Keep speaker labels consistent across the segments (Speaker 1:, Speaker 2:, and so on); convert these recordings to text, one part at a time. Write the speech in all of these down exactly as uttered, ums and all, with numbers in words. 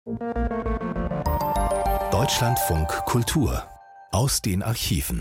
Speaker 1: Deutschlandfunk Kultur aus den Archiven.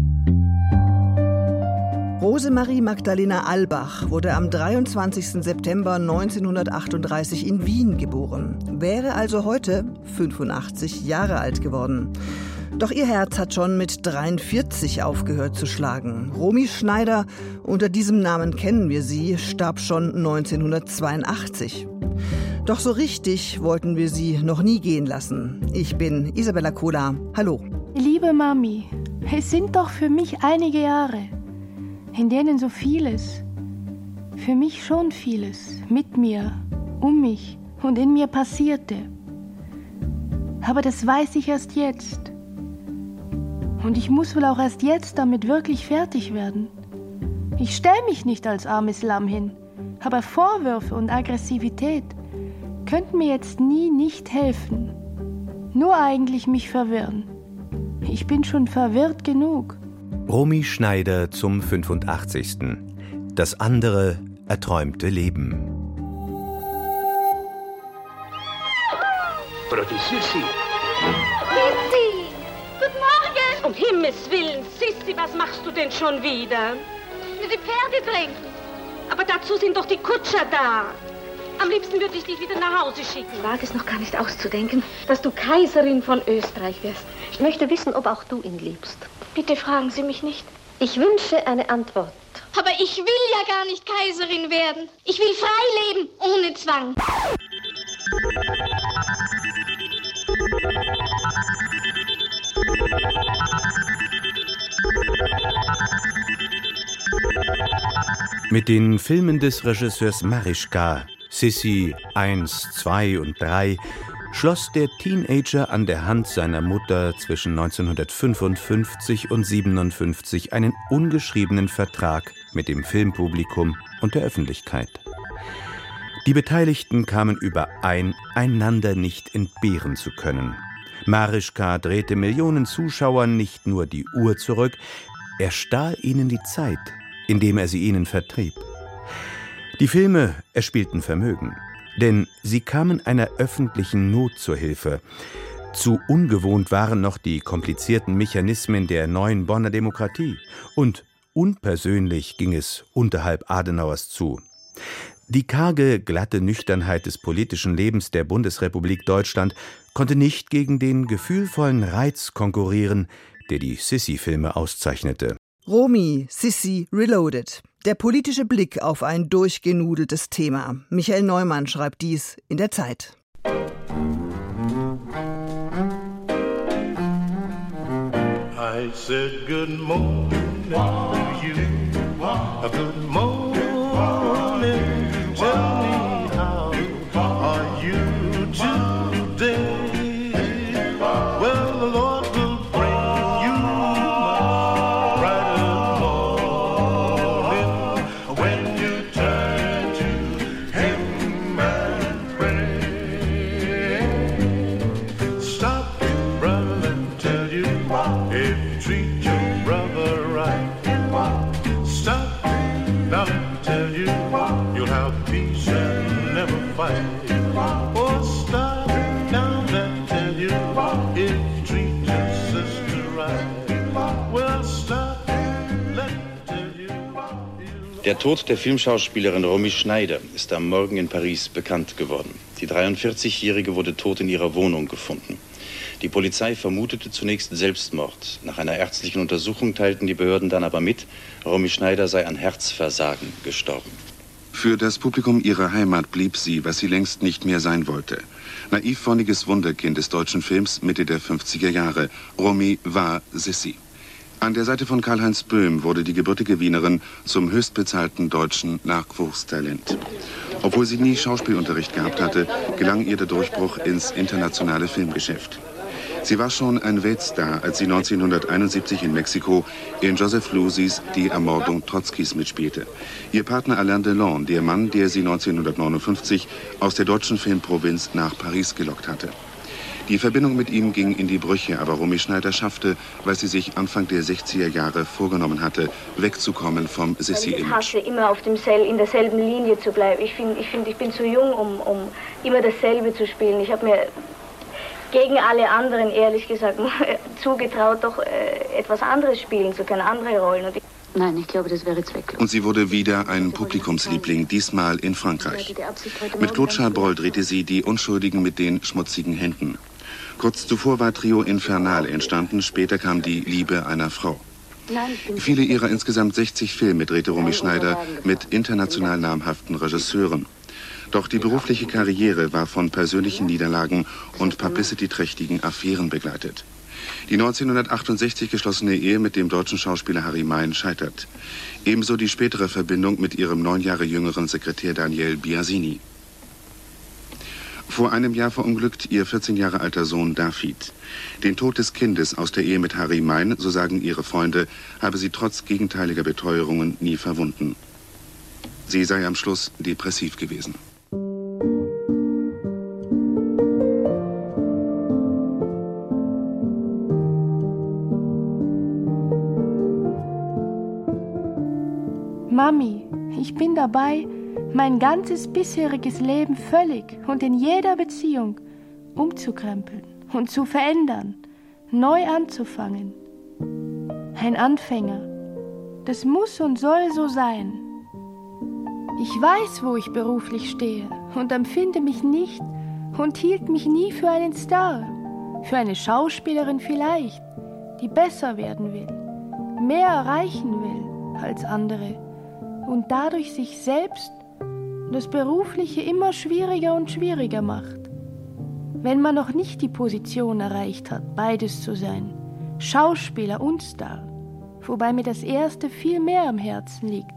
Speaker 2: Rosemarie Magdalena Albach wurde am dreiundzwanzigsten September neunzehnhundertachtunddreißig in Wien geboren, wäre also heute fünfundachtzig Jahre alt geworden. Doch ihr Herz hat schon mit dreiundvierzig aufgehört zu schlagen. Romy Schneider, unter diesem Namen kennen wir sie, starb schon neunzehnhundertzweiundachtzig. Doch so richtig wollten wir sie noch nie gehen lassen. Ich bin Isabella Kohler. Hallo.
Speaker 3: Liebe Mami, es sind doch für mich einige Jahre, in denen so vieles, für mich schon vieles, mit mir, um mich und in mir passierte. Aber das weiß ich erst jetzt. Und ich muss wohl auch erst jetzt damit wirklich fertig werden. Ich stelle mich nicht als armes Lamm hin, aber Vorwürfe und Aggressivität könnten mir jetzt nie nicht helfen. Nur eigentlich mich verwirren. Ich bin schon verwirrt genug.
Speaker 4: Romy Schneider zum fünfundachtzigsten Das andere erträumte Leben.
Speaker 5: Brody Sissi.
Speaker 6: Sissi! Guten Morgen!
Speaker 7: Um Himmels Willen, Sissi, was machst du denn schon wieder?
Speaker 6: Die Pferde trinken.
Speaker 7: Aber dazu sind doch die Kutscher da. Am liebsten würde ich dich wieder nach Hause schicken.
Speaker 6: Ich wage es noch gar nicht auszudenken, dass du Kaiserin von Österreich wirst.
Speaker 8: Ich möchte wissen, ob auch du ihn liebst.
Speaker 6: Bitte fragen Sie mich nicht.
Speaker 8: Ich wünsche eine Antwort.
Speaker 6: Aber ich will ja gar nicht Kaiserin werden. Ich will frei leben, ohne Zwang.
Speaker 4: Mit den Filmen des Regisseurs Marischka, Sissi eins, zwei und drei, schloss der Teenager an der Hand seiner Mutter zwischen neunzehnhundertfünfundfünfzig und siebenundfünfzig einen ungeschriebenen Vertrag mit dem Filmpublikum und der Öffentlichkeit. Die Beteiligten kamen überein, einander nicht entbehren zu können. Marischka drehte Millionen Zuschauern nicht nur die Uhr zurück, er stahl ihnen die Zeit, indem er sie ihnen vertrieb. Die Filme erspielten Vermögen, denn sie kamen einer öffentlichen Not zur Hilfe. Zu ungewohnt waren noch die komplizierten Mechanismen der neuen Bonner Demokratie und unpersönlich ging es unterhalb Adenauers zu. Die karge, glatte Nüchternheit des politischen Lebens der Bundesrepublik Deutschland konnte nicht gegen den gefühlvollen Reiz konkurrieren, der die Sissi-Filme auszeichnete.
Speaker 2: Romy, Sissi, Reloaded. Der politische Blick auf ein durchgenudeltes Thema. Michael Neumann schreibt dies in der Zeit.
Speaker 9: I said good morning to you. A good morning. Tell me how are you today? Well, the Lord will bring you much brighter morning when you turn to Him and pray. Stop, brother, and tell you if you treat your brother right. Stop, now let me tell you, you'll have peace and never fight. Oh, stop, now let me tell you, if you treat your sister right. Well, stop, let me tell you.
Speaker 10: Der Tod der Filmschauspielerin Romy Schneider ist am Morgen in Paris bekannt geworden. Die dreiundvierzigjährige wurde tot in ihrer Wohnung gefunden. Die Polizei vermutete zunächst Selbstmord. Nach einer ärztlichen Untersuchung teilten die Behörden dann aber mit, Romy Schneider sei an Herzversagen gestorben.
Speaker 11: Für das Publikum ihrer Heimat blieb sie, was sie längst nicht mehr sein wollte. Naiv-wonniges Wunderkind des deutschen Films Mitte der fünfziger Jahre. Romy war Sissi. An der Seite von Karl-Heinz Böhm wurde die gebürtige Wienerin zum höchstbezahlten deutschen Nachwuchstalent. Obwohl sie nie Schauspielunterricht gehabt hatte, gelang ihr der Durchbruch ins internationale Filmgeschäft. Sie war schon ein Weltstar, als sie neunzehnhunderteinundsiebzig in Mexiko in Joseph Losey's Die Ermordung Trotzkis mitspielte. Ihr Partner Alain Delon, der Mann, der sie neunzehnhundertneunundfünfzig aus der deutschen Filmprovinz nach Paris gelockt hatte. Die Verbindung mit ihm ging in die Brüche, aber Romy Schneider schaffte, was sie sich Anfang der sechziger Jahre vorgenommen hatte, wegzukommen vom Sissi-Image.
Speaker 7: Ich hasse immer auf dem Sel in derselben Linie zu bleiben. Ich finde, ich, find, ich bin zu jung, um, um immer dasselbe zu spielen. Ich habe mir gegen alle anderen, ehrlich gesagt, zugetraut, doch äh, etwas anderes spielen zu können, andere Rollen. Und ich
Speaker 5: Nein, ich glaube, das wäre zwecklos.
Speaker 11: Und sie wurde wieder ein Publikumsliebling, diesmal in Frankreich. Mit Claude Chabrol drehte sie Die Unschuldigen mit den schmutzigen Händen. Kurz zuvor war Trio Infernal entstanden, später kam Die Liebe einer Frau. Viele ihrer insgesamt sechzig Filme drehte Romy Schneider mit international namhaften Regisseuren. Doch die berufliche Karriere war von persönlichen Niederlagen und publicity-trächtigen Affären begleitet. Die neunzehnhundertachtundsechzig geschlossene Ehe mit dem deutschen Schauspieler Harry Mein scheitert. Ebenso die spätere Verbindung mit ihrem neun Jahre jüngeren Sekretär Daniel Biasini. Vor einem Jahr verunglückt ihr vierzehn Jahre alter Sohn David. Den Tod des Kindes aus der Ehe mit Harry Mein, so sagen ihre Freunde, habe sie trotz gegenteiliger Beteuerungen nie verwunden. Sie sei am Schluss depressiv gewesen.
Speaker 3: Mami, ich bin dabei, mein ganzes bisheriges Leben völlig und in jeder Beziehung umzukrempeln und zu verändern, neu anzufangen. Ein Anfänger, das muss und soll so sein. Ich weiß, wo ich beruflich stehe und empfinde mich nicht und hielt mich nie für einen Star, für eine Schauspielerin vielleicht, die besser werden will, mehr erreichen will als andere und dadurch sich selbst das Berufliche immer schwieriger und schwieriger macht. Wenn man noch nicht die Position erreicht hat, beides zu sein, Schauspieler und Star, wobei mir das Erste viel mehr am Herzen liegt.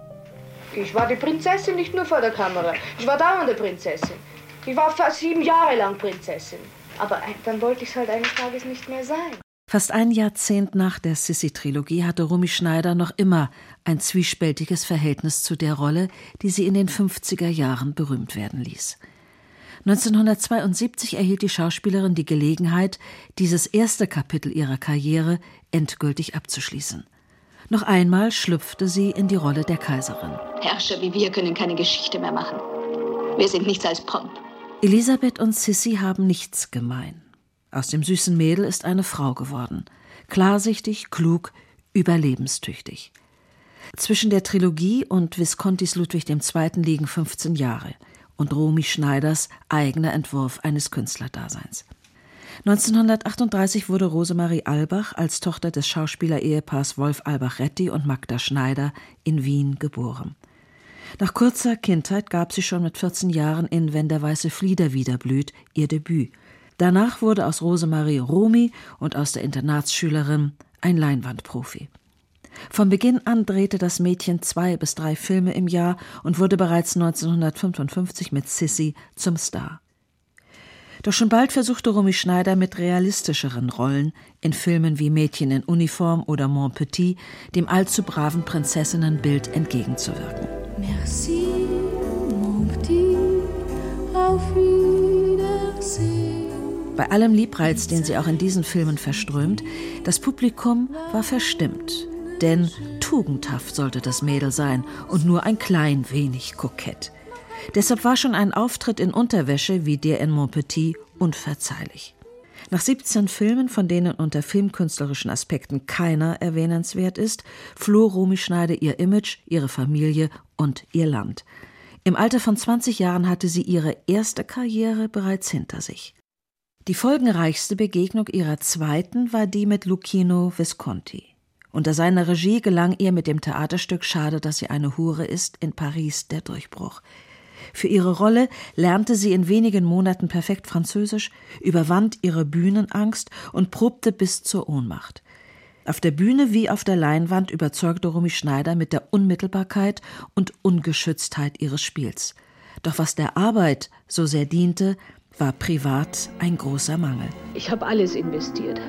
Speaker 12: Ich war die Prinzessin nicht nur vor der Kamera, ich war dauernde Prinzessin. Ich war fast sieben Jahre lang Prinzessin. Aber dann wollte ich es halt eines Tages nicht mehr sein.
Speaker 13: Fast ein Jahrzehnt nach der Sissi-Trilogie hatte Romy Schneider noch immer ein zwiespältiges Verhältnis zu der Rolle, die sie in den fünfziger Jahren berühmt werden ließ. neunzehnhundertzweiundsiebzig erhielt die Schauspielerin die Gelegenheit, dieses erste Kapitel ihrer Karriere endgültig abzuschließen. Noch einmal schlüpfte sie in die Rolle der Kaiserin.
Speaker 5: Herrscher wie wir können keine Geschichte mehr machen. Wir sind nichts als Pomp.
Speaker 13: Elisabeth und Sissi haben nichts gemein. Aus dem süßen Mädel ist eine Frau geworden. Klarsichtig, klug, überlebenstüchtig. Zwischen der Trilogie und Viscontis Ludwig der Zweite liegen fünfzehn Jahre und Romy Schneiders eigener Entwurf eines Künstlerdaseins. neunzehnhundertachtunddreißig wurde Rosemarie Albach als Tochter des Schauspielerehepaars Wolf Albach-Retty und Magda Schneider in Wien geboren. Nach kurzer Kindheit gab sie schon mit vierzehn Jahren in Wenn der weiße Flieder wieder blüht ihr Debüt. Danach wurde aus Rosemarie Romy und aus der Internatsschülerin ein Leinwandprofi. Von Beginn an drehte das Mädchen zwei bis drei Filme im Jahr und wurde bereits neunzehnhundertfünfundfünfzig mit Sissi zum Star. Doch schon bald versuchte Romy Schneider mit realistischeren Rollen in Filmen wie Mädchen in Uniform oder Mon Petit dem allzu braven Prinzessinnenbild entgegenzuwirken.
Speaker 14: Merci, mon petit, auf Wiedersehen.
Speaker 13: Bei allem Liebreiz, den sie auch in diesen Filmen verströmt, das Publikum war verstimmt. Denn tugendhaft sollte das Mädel sein und nur ein klein wenig kokett. Deshalb war schon ein Auftritt in Unterwäsche wie der in Mon Petit unverzeihlich. Nach siebzehn Filmen, von denen unter filmkünstlerischen Aspekten keiner erwähnenswert ist, floh Romy Schneider ihr Image, ihre Familie und ihr Land. Im Alter von zwanzig Jahren hatte sie ihre erste Karriere bereits hinter sich. Die folgenreichste Begegnung ihrer zweiten war die mit Luchino Visconti. Unter seiner Regie gelang ihr mit dem Theaterstück Schade, dass sie eine Hure ist in Paris der Durchbruch. Für ihre Rolle lernte sie in wenigen Monaten perfekt Französisch, überwand ihre Bühnenangst und probte bis zur Ohnmacht. Auf der Bühne wie auf der Leinwand überzeugte Romy Schneider mit der Unmittelbarkeit und Ungeschütztheit ihres Spiels. Doch was der Arbeit so sehr diente, war privat ein großer Mangel.
Speaker 12: Ich habe alles investiert.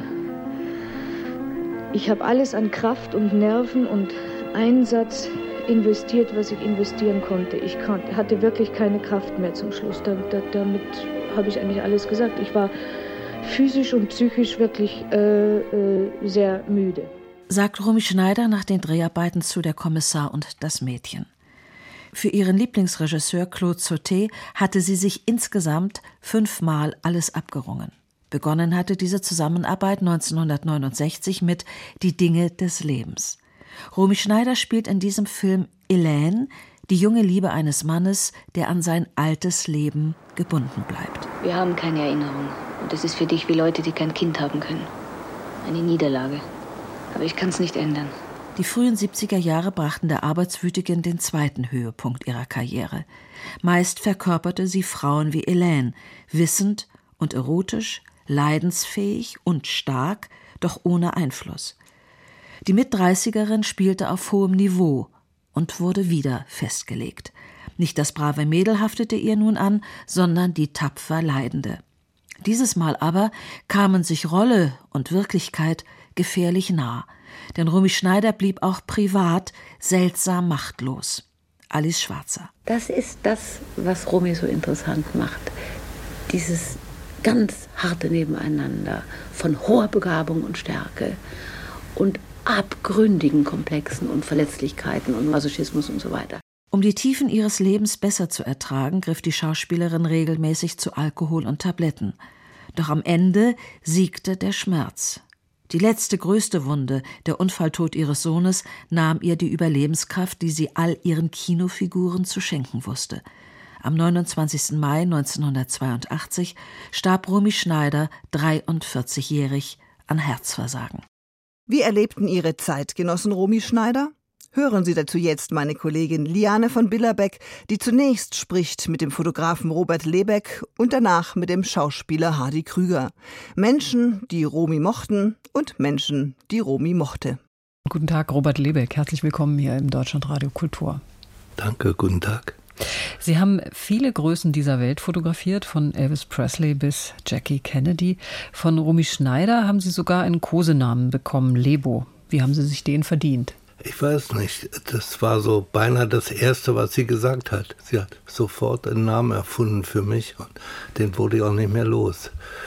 Speaker 12: Ich habe alles an Kraft und Nerven und Einsatz investiert, was ich investieren konnte. Ich hatte wirklich keine Kraft mehr zum Schluss. Da, da, damit habe ich eigentlich alles gesagt. Ich war physisch und psychisch wirklich äh, äh, sehr müde.
Speaker 13: Sagt Romy Schneider nach den Dreharbeiten zu Der Kommissar und das Mädchen. Für ihren Lieblingsregisseur Claude Sautet hatte sie sich insgesamt fünfmal alles abgerungen. Begonnen hatte diese Zusammenarbeit neunzehnhundertneunundsechzig mit Die Dinge des Lebens. Romy Schneider spielt in diesem Film Elaine, die junge Liebe eines Mannes, der an sein altes Leben gebunden bleibt.
Speaker 5: Wir haben keine Erinnerung. Und das ist für dich wie Leute, die kein Kind haben können. Eine Niederlage. Aber ich kann es nicht ändern.
Speaker 13: Die frühen siebziger Jahre brachten der Arbeitswütigen den zweiten Höhepunkt ihrer Karriere. Meist verkörperte sie Frauen wie Elaine, wissend und erotisch, leidensfähig und stark, doch ohne Einfluss. Die Mitdreißigerin spielte auf hohem Niveau und wurde wieder festgelegt. Nicht das brave Mädel haftete ihr nun an, sondern die tapfer Leidende. Dieses Mal aber kamen sich Rolle und Wirklichkeit gefährlich nah. Denn Romy Schneider blieb auch privat seltsam machtlos. Alice Schwarzer.
Speaker 15: Das ist das, was Romy so interessant macht. Dieses ganz harte Nebeneinander von hoher Begabung und Stärke und abgründigen Komplexen und Verletzlichkeiten und Masochismus und so weiter.
Speaker 13: Um die Tiefen ihres Lebens besser zu ertragen, griff die Schauspielerin regelmäßig zu Alkohol und Tabletten. Doch am Ende siegte der Schmerz. Die letzte größte Wunde, der Unfalltod ihres Sohnes, nahm ihr die Überlebenskraft, die sie all ihren Kinofiguren zu schenken wusste. Am neunundzwanzigsten Mai neunzehnhundertzweiundachtzig starb Romy Schneider, dreiundvierzigjährig, an Herzversagen.
Speaker 2: Wie erlebten Ihre Zeitgenossen Romy Schneider? Hören Sie dazu jetzt meine Kollegin Liane von Billerbeck, die zunächst spricht mit dem Fotografen Robert Lebeck und danach mit dem Schauspieler Hardy Krüger. Menschen, die Romy mochten und Menschen, die Romy mochte.
Speaker 16: Guten Tag, Robert Lebeck. Herzlich willkommen hier im Deutschlandradio Kultur.
Speaker 17: Danke, guten Tag.
Speaker 16: Sie haben viele Größen dieser Welt fotografiert, von Elvis Presley bis Jackie Kennedy. Von Romy Schneider haben Sie sogar einen Kosenamen bekommen, Lebo. Wie haben Sie sich den verdient?
Speaker 17: Ich weiß nicht, das war so beinahe das Erste, was sie gesagt hat. Sie hat sofort einen Namen erfunden für mich und den wurde ich auch nicht mehr los.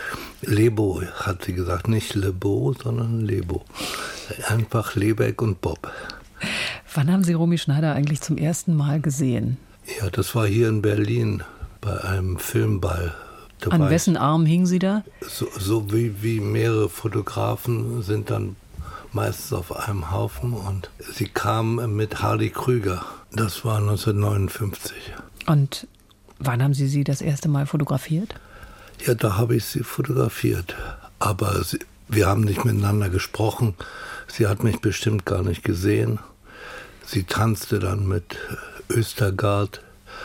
Speaker 17: Lebo hat sie gesagt, nicht Lebo, sondern Lebo. Einfach Lebeck und Bob.
Speaker 16: Wann haben Sie Romy Schneider eigentlich zum ersten Mal gesehen?
Speaker 17: Ja, das war hier in Berlin bei einem Filmball. Da
Speaker 16: An wessen Arm hing sie da?
Speaker 17: So, so wie, wie mehrere Fotografen sind dann meistens auf einem Haufen und sie kam mit Hardy Krüger. Das war neunzehnhundertneunundfünfzig.
Speaker 16: Und wann haben Sie sie das erste Mal fotografiert?
Speaker 17: Ja, da habe ich sie fotografiert. Aber sie, wir haben nicht miteinander gesprochen. Sie hat mich bestimmt gar nicht gesehen. Sie tanzte dann mit Östergaard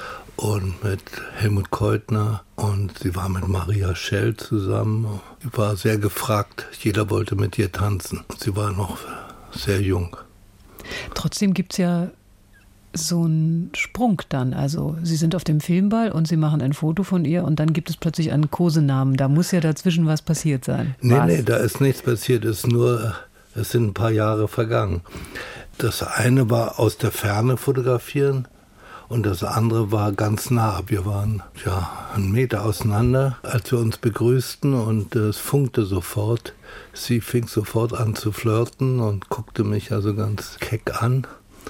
Speaker 17: und mit Helmut Keutner und sie war mit Maria Schell zusammen. Sie war sehr gefragt, jeder wollte mit ihr tanzen. Sie war noch sehr jung.
Speaker 16: Trotzdem gibt es ja so einen Sprung dann. Also Sie sind auf dem Filmball und Sie machen ein Foto von ihr und dann gibt es plötzlich einen Kosenamen. Da muss ja dazwischen was passiert sein.
Speaker 17: Nee,
Speaker 16: was?
Speaker 17: nee, da ist nichts passiert. Es ist nur, es sind ein paar Jahre vergangen. Das eine war aus der Ferne fotografieren. Und das andere war ganz nah. Wir waren ja einen Meter auseinander, als wir uns begrüßten und äh, es funkte sofort. Sie fing sofort an zu flirten und guckte mich also ganz keck an.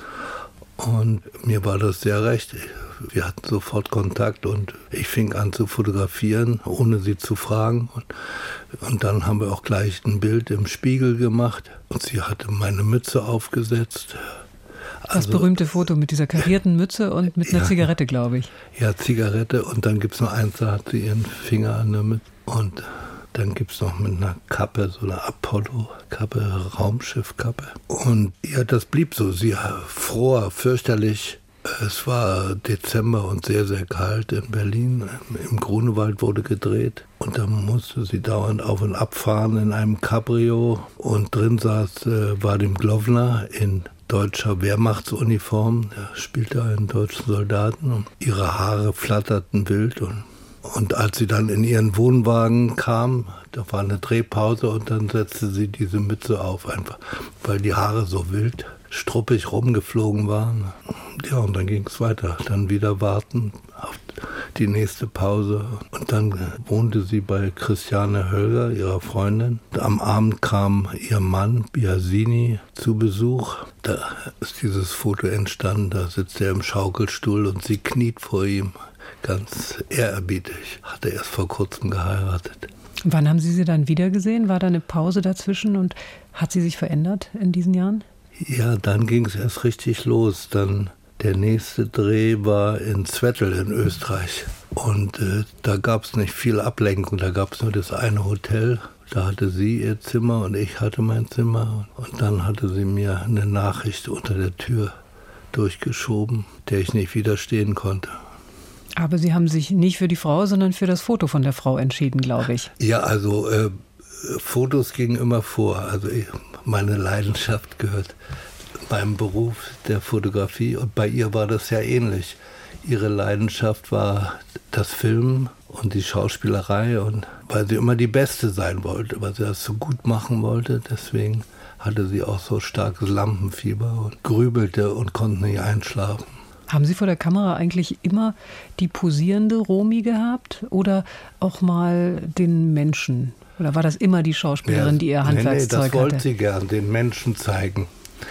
Speaker 17: Und mir war das sehr recht. Wir hatten sofort Kontakt und ich fing an zu fotografieren, ohne sie zu fragen. Und, und dann haben wir auch gleich ein Bild im Spiegel gemacht. Und sie hatte meine Mütze aufgesetzt.
Speaker 16: Das
Speaker 17: Also,
Speaker 16: berühmte Foto mit dieser karierten Mütze und mit einer
Speaker 17: ja,
Speaker 16: Zigarette, glaube ich.
Speaker 17: Ja, Zigarette und dann gibt es noch eins, da hat sie ihren Finger an der Mütze. Und dann gibt es noch mit einer Kappe, so eine Apollo-Kappe, Raumschiffkappe. Und ja, das blieb so. Sie fror fürchterlich. Es war Dezember und sehr, sehr kalt in Berlin. Im Grunewald wurde gedreht. Und da musste sie dauernd auf und ab fahren in einem Cabrio. Und drin saß äh, Vadim Glovner in deutscher Wehrmachtsuniform. Er spielte einen deutschen Soldaten. Und ihre Haare flatterten wild. Und, und als sie dann in ihren Wohnwagen kam, da war eine Drehpause und dann setzte sie diese Mütze auf, einfach weil die Haare so wild struppig rumgeflogen waren. Ja, und dann ging es weiter. Dann wieder warten auf die nächste Pause. Und dann wohnte sie bei Christiane Hölger, ihrer Freundin. Am Abend kam ihr Mann, Biasini, zu Besuch. Da ist dieses Foto entstanden. Da sitzt er im Schaukelstuhl und sie kniet vor ihm. Ganz ehrerbietig. Hat er erst vor kurzem geheiratet.
Speaker 16: Wann haben Sie sie dann wieder gesehen? War da eine Pause dazwischen und hat sie sich verändert in diesen Jahren?
Speaker 17: Ja, dann ging es erst richtig los. Dann der nächste Dreh war in Zwettl in Österreich. Und äh, da gab es nicht viel Ablenkung. Da gab es nur das eine Hotel. Da hatte sie ihr Zimmer und ich hatte mein Zimmer. Und dann hatte sie mir eine Nachricht unter der Tür durchgeschoben, der ich nicht widerstehen konnte.
Speaker 16: Aber Sie haben sich nicht für die Frau, sondern für das Foto von der Frau entschieden, glaube ich.
Speaker 17: Ja, also äh, Fotos gingen immer vor. Also ich, meine Leidenschaft gehört meinem Beruf der Fotografie. Und bei ihr war das ja ähnlich. Ihre Leidenschaft war das Filmen und die Schauspielerei. Und weil sie immer die Beste sein wollte, weil sie das so gut machen wollte. Deswegen hatte sie auch so starkes Lampenfieber und grübelte und konnte nicht einschlafen.
Speaker 16: Haben Sie vor der Kamera eigentlich immer die posierende Romy gehabt oder auch mal den Menschen? Oder war das immer die Schauspielerin, ja, die ihr Handwerkszeug hatte?
Speaker 17: Nee, das wollte sie gern, den Menschen zeigen.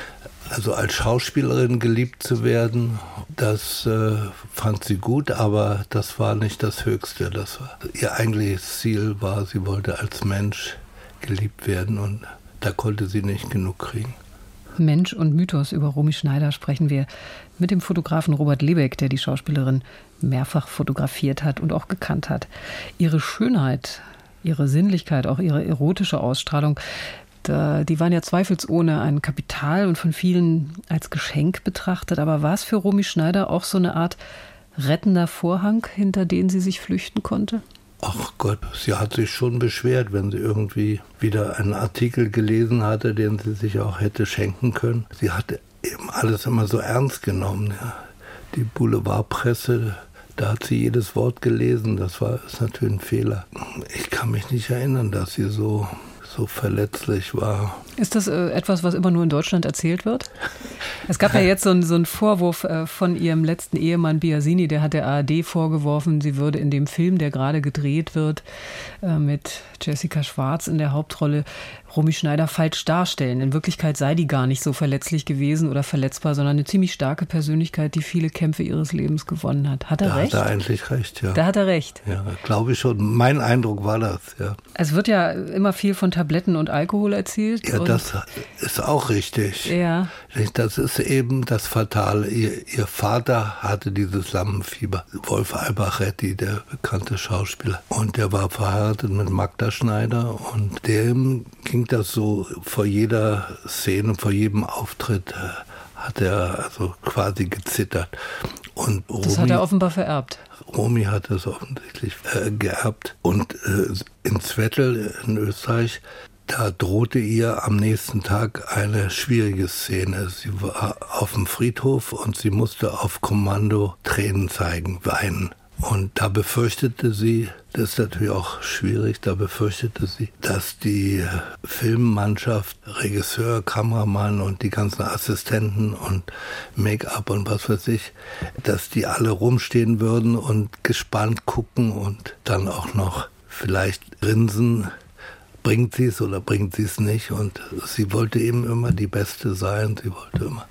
Speaker 17: Also als Schauspielerin geliebt zu werden, das äh, fand sie gut, aber das war nicht das Höchste. Das war, ihr eigentliches Ziel war, sie wollte als Mensch geliebt werden und da konnte sie nicht genug kriegen.
Speaker 16: Mensch und Mythos, über Romy Schneider sprechen wir mit dem Fotografen Robert Lebeck, der die Schauspielerin mehrfach fotografiert hat und auch gekannt hat. Ihre Schönheit, ihre Sinnlichkeit, auch ihre erotische Ausstrahlung, da, die waren ja zweifelsohne ein Kapital und von vielen als Geschenk betrachtet. Aber war es für Romy Schneider auch so eine Art rettender Vorhang, hinter den sie sich flüchten konnte?
Speaker 17: Ach Gott, sie hat sich schon beschwert, wenn sie irgendwie wieder einen Artikel gelesen hatte, den sie sich auch hätte schenken können. Sie hatte eben alles immer so ernst genommen. Ja. Die Boulevardpresse, da hat sie jedes Wort gelesen. Das war ist natürlich ein Fehler. Ich kann mich nicht erinnern, dass sie so, so verletzlich war.
Speaker 16: Ist das äh, etwas, was immer nur in Deutschland erzählt wird? Es gab ja jetzt so einen, so einen Vorwurf äh, von ihrem letzten Ehemann Biasini, der hat der A R D vorgeworfen, sie würde in dem Film, der gerade gedreht wird, äh, mit Jessica Schwarz in der Hauptrolle, Romy Schneider falsch darstellen. In Wirklichkeit sei die gar nicht so verletzlich gewesen oder verletzbar, sondern eine ziemlich starke Persönlichkeit, die viele Kämpfe ihres Lebens gewonnen hat. Hat er
Speaker 17: da
Speaker 16: recht?
Speaker 17: Da hat er eigentlich recht, ja.
Speaker 16: Da hat er recht.
Speaker 17: Ja, glaube ich schon. Mein Eindruck war das, ja.
Speaker 16: Es wird ja immer viel von Tabletten und Alkohol erzählt.
Speaker 17: Ja, das ist auch richtig.
Speaker 16: Ja.
Speaker 17: Das ist eben das Fatale. Ihr, ihr Vater hatte dieses Lampenfieber. Wolf Albachetti, der bekannte Schauspieler. Und der war verheiratet mit Magda Schneider. Und dem ging das so, vor jeder Szene, vor jedem Auftritt hat er also quasi gezittert. Und Romy,
Speaker 16: das hat er offenbar vererbt.
Speaker 17: Romy hat das offensichtlich äh, geerbt. Und äh, in Zwettl in Österreich, da drohte ihr am nächsten Tag eine schwierige Szene. Sie war auf dem Friedhof und sie musste auf Kommando Tränen zeigen, weinen. Und da befürchtete sie, das ist natürlich auch schwierig, da befürchtete sie, dass die Filmmannschaft, Regisseur, Kameramann und die ganzen Assistenten und Make-up und was weiß ich, dass die alle rumstehen würden und gespannt gucken und dann auch noch vielleicht grinsen. Bringt sie es oder bringt sie es nicht? Und sie wollte eben immer die Beste sein, sie wollte immer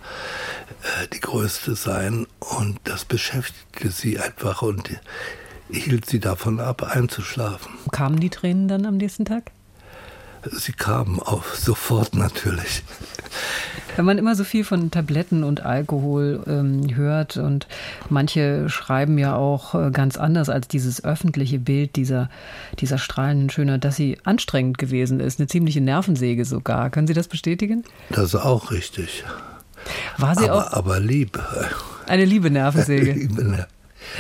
Speaker 17: äh, die Größte sein. Und das beschäftigte sie einfach und hielt sie davon ab, einzuschlafen.
Speaker 16: Kamen die Tränen dann am nächsten Tag?
Speaker 17: Sie kamen auch sofort natürlich.
Speaker 16: Wenn man immer so viel von Tabletten und Alkohol ähm, hört und manche schreiben ja auch äh, ganz anders als dieses öffentliche Bild dieser, dieser strahlenden Schönheit, dass sie anstrengend gewesen ist, eine ziemliche Nervensäge sogar. Können Sie das bestätigen?
Speaker 17: Das ist auch richtig.
Speaker 16: War sie
Speaker 17: aber,
Speaker 16: auch
Speaker 17: aber lieb.
Speaker 16: Eine liebe Nervensäge.
Speaker 17: Liebe Nervensäge.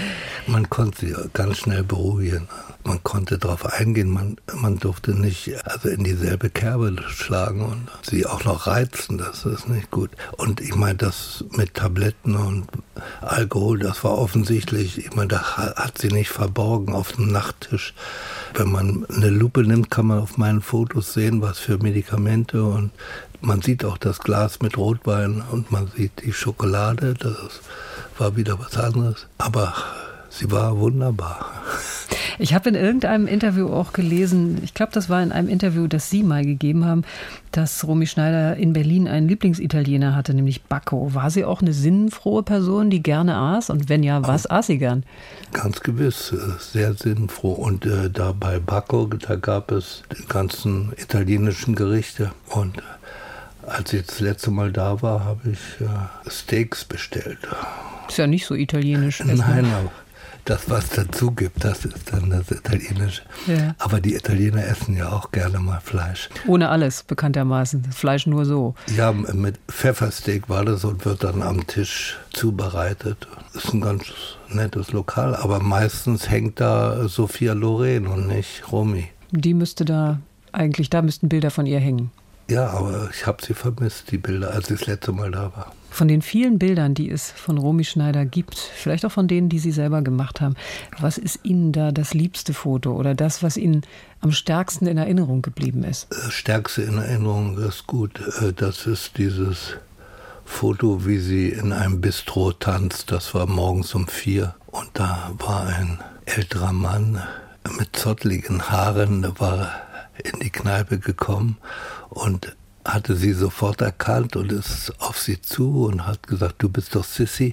Speaker 17: Man konnte sie ganz schnell beruhigen. Man konnte darauf eingehen, man, man durfte nicht also in dieselbe Kerbe schlagen und sie auch noch reizen, das ist nicht gut. Und ich meine, das mit Tabletten und Alkohol, das war offensichtlich, ich meine, da hat sie nicht verborgen auf dem Nachttisch. Wenn man eine Lupe nimmt, kann man auf meinen Fotos sehen, was für Medikamente, und man sieht auch das Glas mit Rotwein und man sieht die Schokolade, das war wieder was anderes. Aber sie war wunderbar.
Speaker 16: Ich habe in irgendeinem Interview auch gelesen, ich glaube, das war in einem Interview, das Sie mal gegeben haben, dass Romy Schneider in Berlin einen Lieblingsitaliener hatte, nämlich Bacco. War sie auch eine sinnfrohe Person, die gerne aß? Und wenn ja, was aß sie gern?
Speaker 17: Ganz gewiss, sehr sinnfroh. Und äh, da bei Bacco, da gab es die ganzen italienischen Gerichte. Und als ich das letzte Mal da war, habe ich äh, Steaks bestellt.
Speaker 16: Ist ja nicht so italienisch.
Speaker 17: Nein, aber das, was dazu gibt, das ist dann das Italienische.
Speaker 16: Ja.
Speaker 17: Aber die Italiener essen ja auch gerne mal Fleisch.
Speaker 16: Ohne alles, bekanntermaßen. Das Fleisch nur so.
Speaker 17: Ja, mit Pfeffersteak war das und wird dann am Tisch zubereitet. Ist ein ganz nettes Lokal, aber meistens hängt da Sophia Loren und nicht Romy.
Speaker 16: Die müsste da, eigentlich, da müssten Bilder von ihr hängen.
Speaker 17: Ja, aber ich habe sie vermisst, die Bilder, als ich das letzte Mal da war.
Speaker 16: Von den vielen Bildern, die es von Romy Schneider gibt, vielleicht auch von denen, die Sie selber gemacht haben, was ist Ihnen da das liebste Foto oder das, was Ihnen am stärksten in Erinnerung geblieben ist?
Speaker 17: Stärkste in Erinnerung ist gut. Das ist dieses Foto, wie sie in einem Bistro tanzt. Das war morgens um vier. Und da war ein älterer Mann mit zottligen Haaren, der war in die Kneipe gekommen und hatte sie sofort erkannt und ist auf sie zu und hat gesagt, du bist doch Sissi.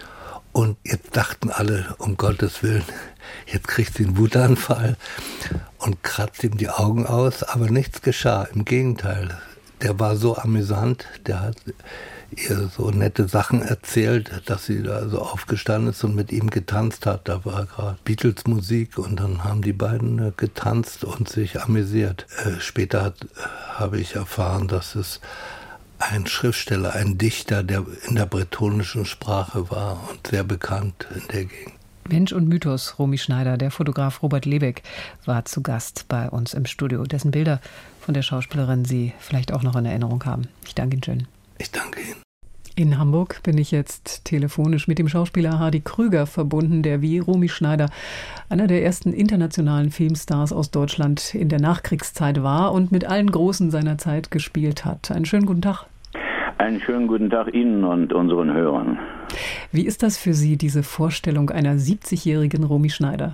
Speaker 17: Und jetzt dachten alle, um Gottes Willen, jetzt kriegt sie einen Wutanfall und kratzt ihm die Augen aus, aber nichts geschah, im Gegenteil. Der war so amüsant, der hat ihr so nette Sachen erzählt, dass sie da so aufgestanden ist und mit ihm getanzt hat. Da war gerade Beatles-Musik und dann haben die beiden getanzt und sich amüsiert. Äh, später hat, äh, habe ich erfahren, dass es ein Schriftsteller, ein Dichter, der in der bretonischen Sprache war und sehr bekannt in der Gegend.
Speaker 16: Mensch und Mythos, Romy Schneider, der Fotograf Robert Lebeck war zu Gast bei uns im Studio, dessen Bilder von der Schauspielerin Sie vielleicht auch noch in Erinnerung haben. Ich danke Ihnen schön.
Speaker 17: Ich danke Ihnen.
Speaker 16: In Hamburg bin ich jetzt telefonisch mit dem Schauspieler Hardy Krüger verbunden, der wie Romy Schneider einer der ersten internationalen Filmstars aus Deutschland in der Nachkriegszeit war und mit allen Großen seiner Zeit gespielt hat. Einen schönen guten Tag.
Speaker 18: Einen schönen guten Tag Ihnen und unseren Hörern.
Speaker 16: Wie ist das für Sie, diese Vorstellung einer siebzigjährigen Romy Schneider?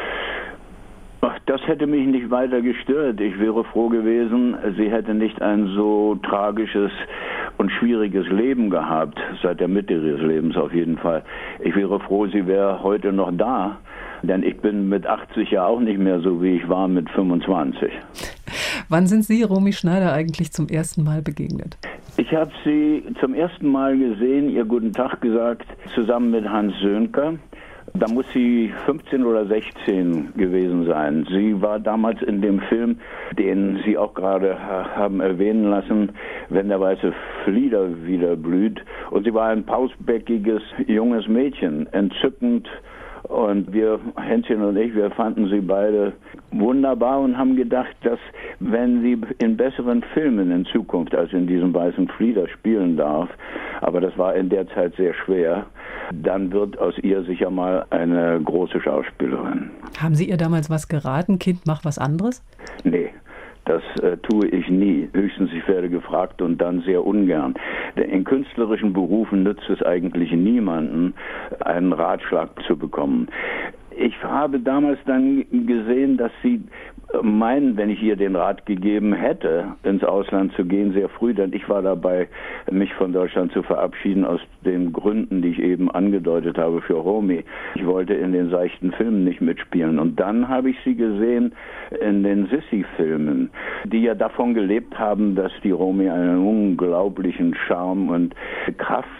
Speaker 18: Ach, das hätte mich nicht weiter gestört. Ich wäre froh gewesen, sie hätte nicht ein so tragisches und schwieriges Leben gehabt, seit der Mitte ihres Lebens auf jeden Fall. Ich wäre froh, sie wäre heute noch da, denn ich bin mit achtzig ja auch nicht mehr so, wie ich war mit fünfundzwanzig.
Speaker 16: Wann sind Sie Romy Schneider eigentlich zum ersten Mal begegnet?
Speaker 18: Ich habe sie zum ersten Mal gesehen, ihr Guten Tag gesagt, zusammen mit Hans Sönker. Da muss sie fünfzehn oder sechzehn gewesen sein. Sie war damals in dem Film, den Sie auch gerade haben erwähnen lassen, Wenn der weiße Flieder wieder blüht. Und sie war ein pausbäckiges, junges Mädchen, entzückend. Und wir, Hänschen und ich, wir fanden sie beide wunderbar und haben gedacht, dass wenn sie in besseren Filmen in Zukunft als in diesem weißen Flieder spielen darf, aber das war in der Zeit sehr schwer, dann wird aus ihr sicher mal eine große Schauspielerin.
Speaker 16: Haben Sie ihr damals was geraten? Kind, mach was anderes?
Speaker 18: Nee. Das äh, tue ich nie. Höchstens, ich werde gefragt und dann sehr ungern. Denn in künstlerischen Berufen nützt es eigentlich niemanden, einen Ratschlag zu bekommen. Ich habe damals dann gesehen, dass sie meinen, wenn ich ihr den Rat gegeben hätte, ins Ausland zu gehen, sehr früh, denn ich war dabei, mich von Deutschland zu verabschieden, aus den Gründen, die ich eben angedeutet habe für Romy. Ich wollte in den seichten Filmen nicht mitspielen. Und dann habe ich sie gesehen in den Sissi-Filmen, die ja davon gelebt haben, dass die Romy einen unglaublichen Charme und Kraft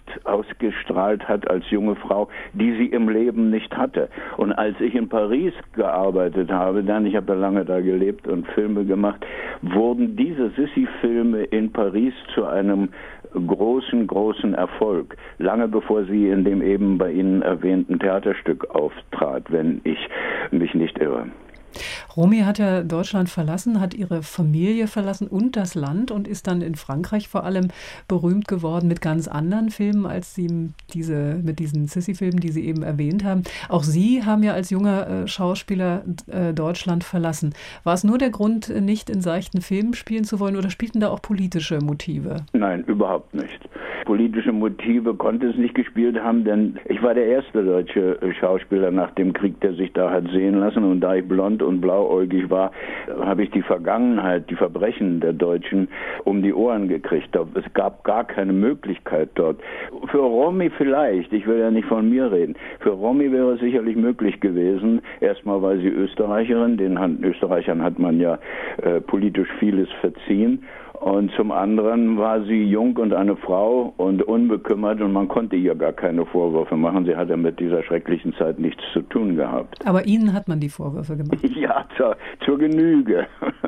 Speaker 18: ausgestrahlt hat als junge Frau, die sie im Leben nicht hatte. Und als ich in Paris gearbeitet habe, dann, ich habe da lange da gelebt und Filme gemacht, wurden diese Sissi-Filme in Paris zu einem großen, großen Erfolg. Lange bevor sie in dem eben bei Ihnen erwähnten Theaterstück auftrat, wenn ich mich nicht irre.
Speaker 16: Romy hat ja Deutschland verlassen, hat ihre Familie verlassen und das Land und ist dann in Frankreich vor allem berühmt geworden mit ganz anderen Filmen als sie diese, mit diesen Sissi-Filmen, die Sie eben erwähnt haben. Auch Sie haben ja als junger äh, Schauspieler äh, Deutschland verlassen. War es nur der Grund, nicht in seichten Filmen spielen zu wollen oder spielten da auch politische Motive?
Speaker 18: Nein, überhaupt nicht. Politische Motive konnte es nicht gespielt haben, denn ich war der erste deutsche Schauspieler nach dem Krieg, der sich da hat sehen lassen. Und da ich blond und blauäugig war, habe ich die Vergangenheit, die Verbrechen der Deutschen um die Ohren gekriegt. Es gab gar keine Möglichkeit dort. Für Romy vielleicht, ich will ja nicht von mir reden, für Romy wäre es sicherlich möglich gewesen. Erstmal war sie Österreicherin, den Österreichern hat man ja äh, politisch vieles verziehen. Und zum anderen war sie jung und eine Frau und unbekümmert und man konnte ihr gar keine Vorwürfe machen. Sie hatte mit dieser schrecklichen Zeit nichts zu tun gehabt.
Speaker 16: Aber Ihnen hat man die Vorwürfe gemacht?
Speaker 18: Ja, zur, zur Genüge.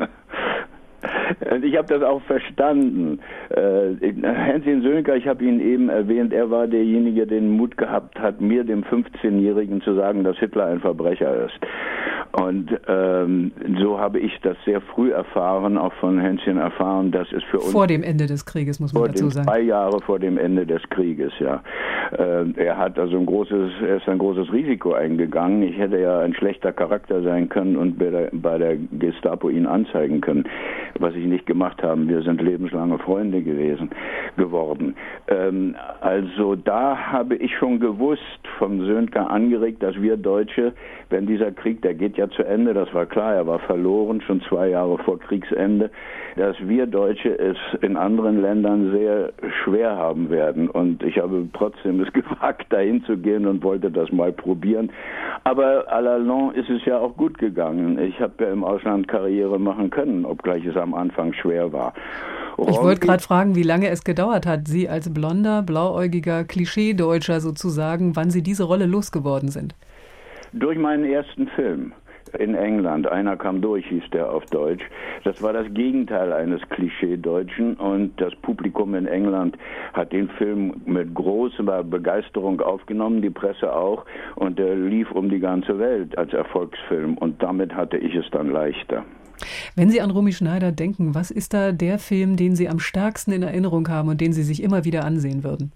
Speaker 18: Ich habe das auch verstanden. Äh, Hänschen Sönker, ich habe ihn eben erwähnt, er war derjenige, der den Mut gehabt hat, mir, dem fünfzehnjährigen, zu sagen, dass Hitler ein Verbrecher ist. Und ähm, so habe ich das sehr früh erfahren, auch von Hänschen erfahren, dass es für uns...
Speaker 16: Vor dem Ende des Krieges, muss man dazu sagen.
Speaker 18: Zwei Jahre vor dem Ende des Krieges, ja. Äh, er hat also ein großes, er ist ein großes Risiko eingegangen. Ich hätte ja ein schlechter Charakter sein können und bei der, bei der Gestapo ihn anzeigen können, was ich nicht gemacht habe. Wir sind lebenslange Freunde gewesen, geworden. Ähm, also da habe ich schon gewusst, vom Sönker angeregt, dass wir Deutsche, wenn dieser Krieg, der geht ja zu Ende, das war klar, er war verloren, schon zwei Jahre vor Kriegsende, dass wir Deutsche es in anderen Ländern sehr schwer haben werden. Und ich habe trotzdem es gewagt, dahin zu gehen und wollte das mal probieren. Aber à la longue ist es ja auch gut gegangen. Ich habe ja im Ausland Karriere machen können, obgleich es am Anfang schwer war.
Speaker 16: Ich wollte gerade fragen, wie lange es gedauert hat, Sie als blonder, blauäugiger Klischee-Deutscher sozusagen, wann Sie diese Rolle losgeworden sind.
Speaker 18: Durch meinen ersten Film in England. Einer kam durch, hieß der auf Deutsch. Das war das Gegenteil eines Klischee-Deutschen und das Publikum in England hat den Film mit großer Begeisterung aufgenommen, die Presse auch, und er lief um die ganze Welt als Erfolgsfilm und damit hatte ich es dann leichter.
Speaker 16: Wenn Sie an Romy Schneider denken, was ist da der Film, den Sie am stärksten in Erinnerung haben und den Sie sich immer wieder ansehen würden?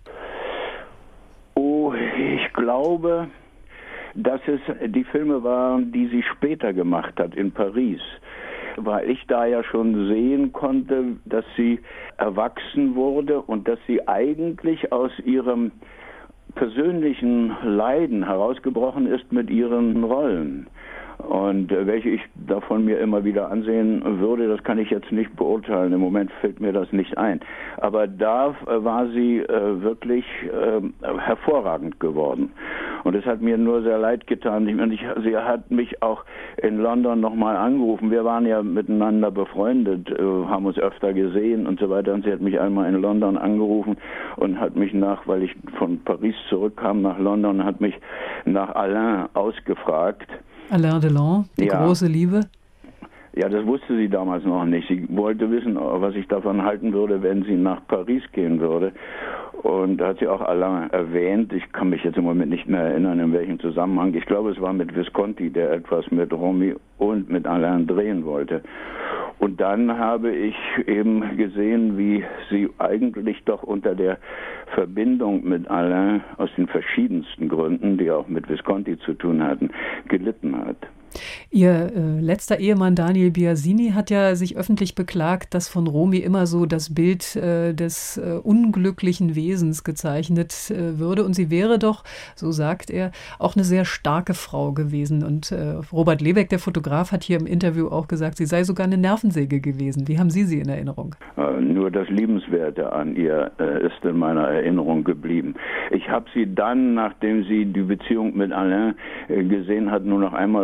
Speaker 18: Oh, ich glaube, dass es die Filme waren, die sie später gemacht hat in Paris, weil ich da ja schon sehen konnte, dass sie erwachsen wurde und dass sie eigentlich aus ihrem persönlichen Leiden herausgebrochen ist mit ihren Rollen. Und äh, welche ich davon mir immer wieder ansehen würde, das kann ich jetzt nicht beurteilen. Im Moment fällt mir das nicht ein. Aber da äh, war sie äh, wirklich äh, hervorragend geworden. Und es hat mir nur sehr leid getan. Ich, ich, sie hat mich auch in London nochmal angerufen. Wir waren ja miteinander befreundet, äh, haben uns öfter gesehen und so weiter. Und sie hat mich einmal in London angerufen und hat mich nach, weil ich von Paris zurückkam nach London, hat mich nach Alain ausgefragt.
Speaker 16: Alain Delon, die ja. große Liebe?
Speaker 18: Ja, das wusste sie damals noch nicht. Sie wollte wissen, was ich davon halten würde, wenn sie nach Paris gehen würde. Und da hat sie auch Alain erwähnt. Ich kann mich jetzt im Moment nicht mehr erinnern, in welchem Zusammenhang. Ich glaube, es war mit Visconti, der etwas mit Romy und mit Alain drehen wollte. Und dann habe ich eben gesehen, wie sie eigentlich doch unter der Verbindung mit Alain aus den verschiedensten Gründen, die auch mit Visconti zu tun hatten, gelitten hat.
Speaker 16: Ihr äh, letzter Ehemann Daniel Biasini hat ja sich öffentlich beklagt, dass von Romy immer so das Bild äh, des äh, unglücklichen Wesens gezeichnet äh, würde. Und sie wäre doch, so sagt er, auch eine sehr starke Frau gewesen. Und äh, Robert Lebeck, der Fotograf, hat hier im Interview auch gesagt, sie sei sogar eine Nervensäge gewesen. Wie haben Sie sie in Erinnerung?
Speaker 18: Äh, nur das Liebenswerte an ihr äh, ist in meiner Erinnerung geblieben. Ich habe sie dann, nachdem sie die Beziehung mit Alain äh, gesehen hat, nur noch einmal auf einem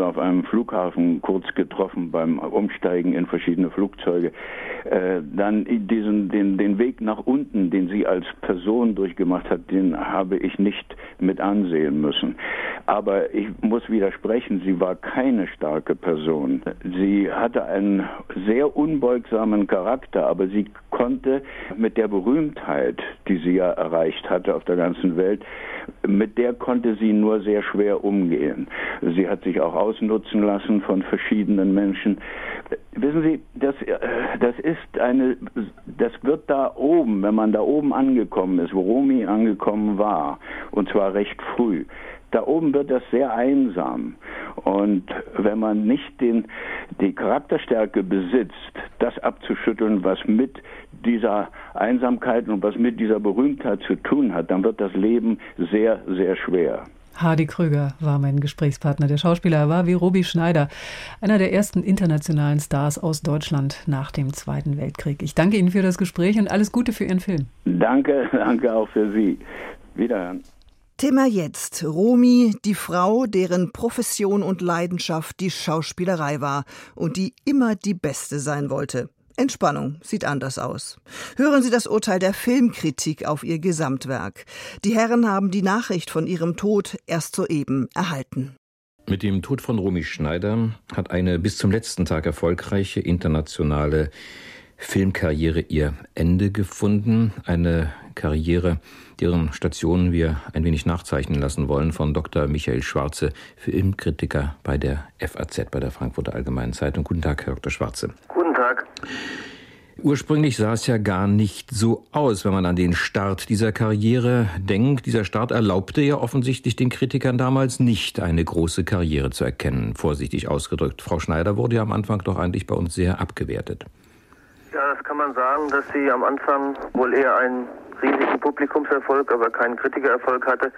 Speaker 18: am Flughafen kurz getroffen beim Umsteigen in verschiedene Flugzeuge. Äh, dann diesen, den, den Weg nach unten, den sie als Person durchgemacht hat, den habe ich nicht mit ansehen müssen. Aber ich muss widersprechen, sie war keine starke Person. Sie hatte einen sehr unbeugsamen Charakter, aber sie konnte mit der Berühmtheit, die sie ja erreicht hatte auf der ganzen Welt, mit der konnte sie nur sehr schwer umgehen. Sie hat sich auch ausnutzen lassen von verschiedenen Menschen. Wissen Sie, das, das ist eine, das wird da oben, wenn man da oben angekommen ist, wo Romy angekommen war, und zwar recht früh, da oben wird das sehr einsam. Und wenn man nicht den, die Charakterstärke besitzt, das abzuschütteln, was mit dieser Einsamkeit und was mit dieser Berühmtheit zu tun hat, dann wird das Leben sehr, sehr schwer.
Speaker 16: Hardy Krüger war mein Gesprächspartner. Der Schauspieler war wie Romy Schneider, einer der ersten internationalen Stars aus Deutschland nach dem Zweiten Weltkrieg. Ich danke Ihnen für das Gespräch und alles Gute für Ihren Film.
Speaker 18: Danke, danke auch für Sie. Wiederhören.
Speaker 2: Thema jetzt. Romy, die Frau, deren Profession und Leidenschaft die Schauspielerei war und die immer die Beste sein wollte. Entspannung sieht anders aus. Hören Sie das Urteil der Filmkritik auf ihr Gesamtwerk. Die Herren haben die Nachricht von ihrem Tod erst soeben erhalten.
Speaker 19: Mit dem Tod von Romy Schneider hat eine bis zum letzten Tag erfolgreiche internationale Filmkarriere ihr Ende gefunden. Eine Karriere, deren Stationen wir ein wenig nachzeichnen lassen wollen von Doktor Michael Schwarze, Filmkritiker bei der F A Z, bei der Frankfurter Allgemeinen Zeitung. Guten Tag, Herr Doktor Schwarze.
Speaker 20: Guten Tag.
Speaker 19: Ursprünglich sah es ja gar nicht so aus, wenn man an den Start dieser Karriere denkt. Dieser Start erlaubte ja offensichtlich den Kritikern damals nicht, eine große Karriere zu erkennen, vorsichtig ausgedrückt. Frau Schneider wurde ja am Anfang doch eigentlich bei uns sehr abgewertet.
Speaker 20: Ja, das kann man sagen, dass sie am Anfang wohl eher einen riesigen Publikumserfolg, aber keinen Kritikererfolg hatte.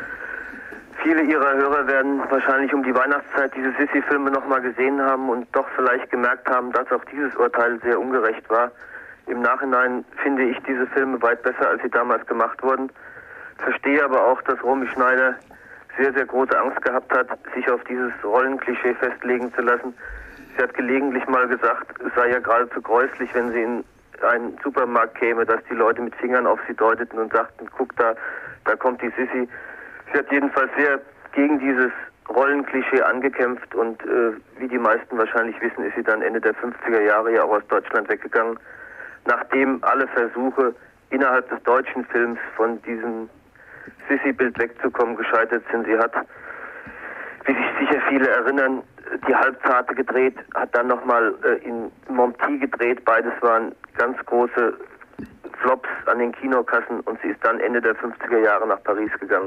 Speaker 20: Viele ihrer Hörer werden wahrscheinlich um die Weihnachtszeit diese Sissi-Filme nochmal gesehen haben und doch vielleicht gemerkt haben, dass auch dieses Urteil sehr ungerecht war. Im Nachhinein finde ich diese Filme weit besser, als sie damals gemacht wurden. Verstehe aber auch, dass Romy Schneider sehr, sehr große Angst gehabt hat, sich auf dieses Rollenklischee festlegen zu lassen. Sie hat gelegentlich mal gesagt, es sei ja geradezu gräuslich, wenn sie in einen Supermarkt käme, dass die Leute mit Fingern auf sie deuteten und sagten, guck da, da kommt die Sissi. Sie hat jedenfalls sehr gegen dieses Rollenklischee angekämpft und äh, wie die meisten wahrscheinlich wissen, ist sie dann Ende der fünfziger Jahre ja auch aus Deutschland weggegangen, nachdem alle Versuche innerhalb des deutschen Films von diesem Sissi-Bild wegzukommen gescheitert sind. Sie hat, wie sich sicher viele erinnern, die Halbzarte gedreht, hat dann nochmal äh, in Monty gedreht. Beides waren ganz große Flops an den Kinokassen und sie ist dann Ende der fünfziger Jahre nach Paris gegangen.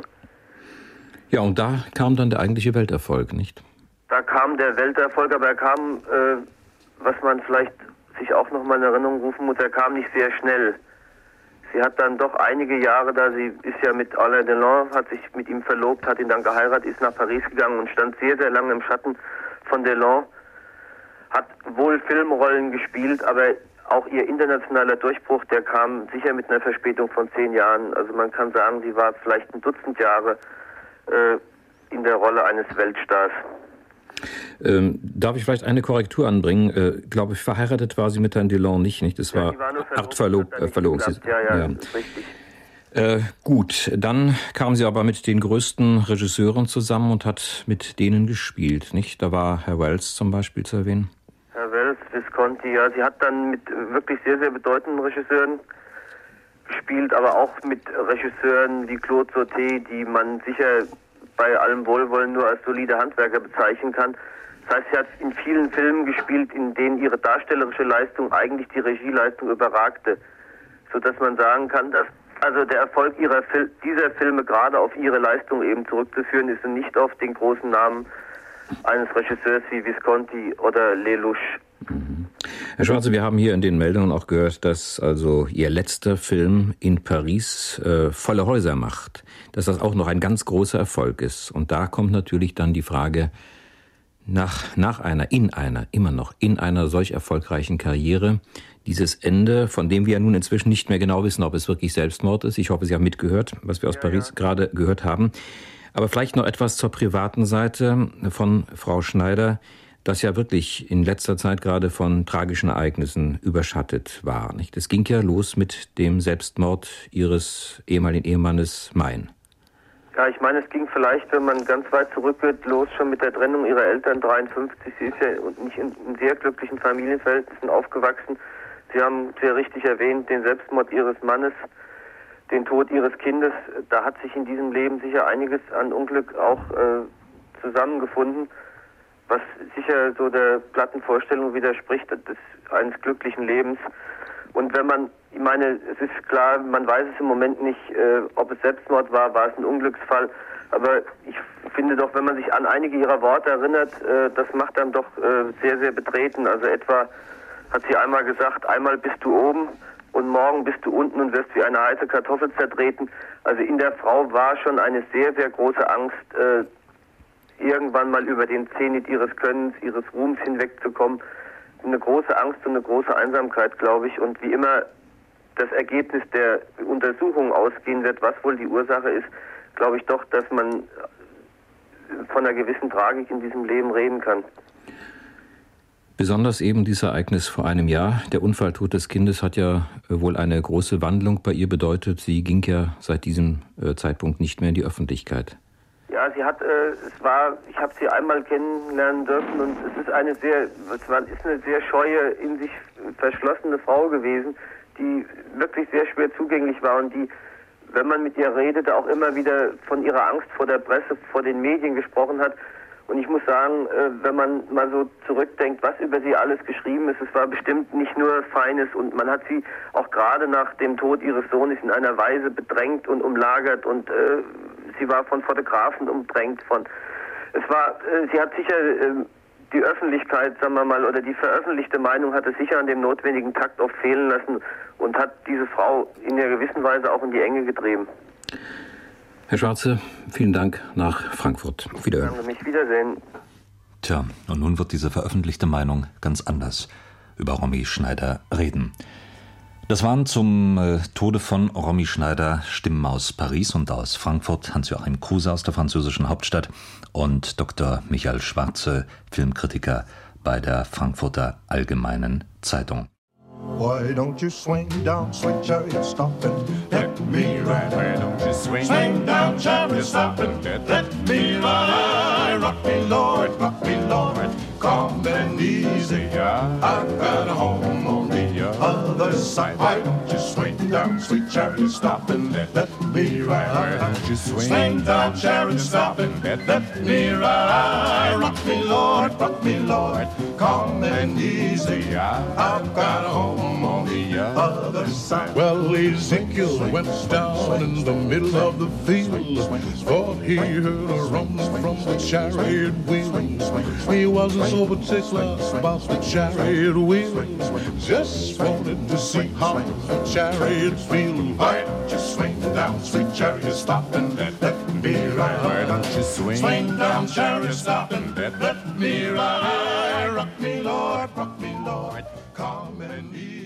Speaker 19: Ja, und da kam dann der eigentliche Welterfolg, nicht?
Speaker 20: Da kam der Welterfolg, aber er kam, äh, was man vielleicht sich auch nochmal in Erinnerung rufen muss, er kam nicht sehr schnell. Sie hat dann doch einige Jahre da, sie ist ja mit Alain Delon, hat sich mit ihm verlobt, hat ihn dann geheiratet, ist nach Paris gegangen und stand sehr, sehr lange im Schatten von Delon. Hat wohl Filmrollen gespielt, aber auch ihr internationaler Durchbruch, der kam sicher mit einer Verspätung von zehn Jahren. Also man kann sagen, sie war vielleicht ein Dutzend Jahre äh, in der Rolle eines Weltstars.
Speaker 19: Ähm, darf ich vielleicht eine Korrektur anbringen? Äh, glaube ich, verheiratet war sie mit Herrn Delon nicht, nicht? Das war, war Art Verlob, äh, Verlobung.
Speaker 20: Ja, ja,
Speaker 19: ja,
Speaker 20: das ist richtig.
Speaker 19: Äh, gut, dann kam sie aber mit den größten Regisseuren zusammen und hat mit denen gespielt, nicht? Da war Herr Welles zum Beispiel zu erwähnen.
Speaker 20: Herr Welles, Visconti, ja, sie hat dann mit wirklich sehr, sehr bedeutenden Regisseuren gespielt, aber auch mit Regisseuren wie Claude Sauté, die man sicher bei allem Wohlwollen nur als solide Handwerker bezeichnen kann. Das heißt, sie hat in vielen Filmen gespielt, in denen ihre darstellerische Leistung eigentlich die Regieleistung überragte, sodass man sagen kann, dass also der Erfolg ihrer Fil- dieser Filme gerade auf ihre Leistung eben zurückzuführen ist und nicht auf den großen Namen eines Regisseurs wie Visconti oder Lelouch.
Speaker 19: Mhm. Herr Schwarze, wir haben hier in den Meldungen auch gehört, dass also Ihr letzter Film in Paris äh, volle Häuser macht, dass das auch noch ein ganz großer Erfolg ist. Und da kommt natürlich dann die Frage, nach, nach einer, in einer, immer noch in einer solch erfolgreichen Karriere, dieses Ende, von dem wir ja nun inzwischen nicht mehr genau wissen, ob es wirklich Selbstmord ist. Ich hoffe, Sie haben mitgehört, was wir aus ja, Paris ja. gerade gehört haben. Aber vielleicht noch etwas zur privaten Seite von Frau Schneider, das ja wirklich in letzter Zeit gerade von tragischen Ereignissen überschattet war. Nicht? Es ging ja los mit dem Selbstmord ihres ehemaligen Ehemannes Mein.
Speaker 20: Ja, ich meine, es ging vielleicht, wenn man ganz weit zurückgeht, los schon mit der Trennung ihrer Eltern, dreiundfünfzig. Sie ist ja nicht in, in sehr glücklichen Familienverhältnissen aufgewachsen. Sie haben sehr richtig erwähnt, den Selbstmord ihres Mannes, den Tod ihres Kindes. Da hat sich in diesem Leben sicher einiges an Unglück auch äh, zusammengefunden, was sicher so der platten Vorstellung widerspricht des eines glücklichen Lebens. Und wenn man, ich meine, es ist klar, man weiß es im Moment nicht, äh, ob es Selbstmord war, war es ein Unglücksfall. Aber ich finde doch, wenn man sich an einige ihrer Worte erinnert, äh, das macht einem doch äh, sehr, sehr betreten. Also etwa hat sie einmal gesagt, einmal bist du oben und morgen bist du unten und wirst wie eine heiße Kartoffel zertreten. Also in der Frau war schon eine sehr, sehr große Angst, äh, irgendwann mal über den Zenit ihres Könnens, ihres Ruhms hinwegzukommen. Eine große Angst und eine große Einsamkeit, glaube ich. Und wie immer das Ergebnis der Untersuchung ausgehen wird, was wohl die Ursache ist, glaube ich doch, dass man von einer gewissen Tragik in diesem Leben reden kann.
Speaker 19: Besonders eben dieses Ereignis vor einem Jahr, der Unfalltod des Kindes, hat ja wohl eine große Wandlung bei ihr bedeutet. Sie ging ja seit diesem Zeitpunkt nicht mehr in die Öffentlichkeit.
Speaker 20: Ja, sie hat, äh, es war, ich habe sie einmal kennenlernen dürfen und es ist eine sehr, es war, ist eine sehr scheue, in sich verschlossene Frau gewesen, die wirklich sehr schwer zugänglich war und die, wenn man mit ihr redete, auch immer wieder von ihrer Angst vor der Presse, vor den Medien gesprochen hat. Und ich muss sagen, äh, wenn man mal so zurückdenkt, was über sie alles geschrieben ist, es war bestimmt nicht nur Feines und man hat sie auch gerade nach dem Tod ihres Sohnes in einer Weise bedrängt und umlagert und äh, sie war von Fotografen umdrängt. Von, es war, äh, sie hat sicher äh, die Öffentlichkeit, sagen wir mal, oder die veröffentlichte Meinung hat es sicher an dem notwendigen Takt oft fehlen lassen und hat diese Frau in einer gewissen Weise auch in die Enge getrieben.
Speaker 19: Herr Schwarze, vielen Dank nach Frankfurt. Auf Wiederhören.
Speaker 20: Danke, mich wiedersehen.
Speaker 21: Tja, und nun wird diese veröffentlichte Meinung ganz anders über Romy Schneider reden. Das waren zum äh, Tode von Romy Schneider Stimmen aus Paris und aus Frankfurt, Hans-Joachim Kruse aus der französischen Hauptstadt und Doktor Michael Schwarze, Filmkritiker bei der Frankfurter Allgemeinen Zeitung.
Speaker 9: Why don't you swing down, sweet chariot, stop and let me ride? Why don't you swing, swing down, chariot, stop and let me ride? Rock me, Lord, rock me, Lord, calm and easy. I've got a home on the other side. Why don't you swing down, sweet chariot, stop and let me ride? Why don't you swing, swing down, chariot, stop and let me ride? Rock me, Lord, rock me, Lord, calm and easy. I've got a home on the other side. Well, Ezekiel went down in the middle of the field. Thought he heard a rumble from the chariot wheel. He wasn't so particular about the chariot wheel. Just wanted to see how the chariot feel. Why don't you swing down, sweet chariot, stop and let, let me ride? Why don't you swing, swing down, chariot, stop and let, let me ride? Rock me, Lord, rock me, Lord, calm and easy.